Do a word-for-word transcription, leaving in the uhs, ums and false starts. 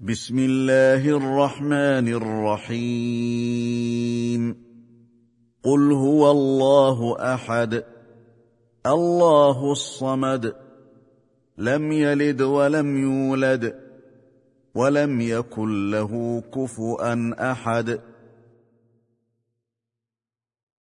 بسم الله الرحمن الرحيم قل هو الله أحد الله الصمد لم يلد ولم يولد ولم يكن له كفؤا أحد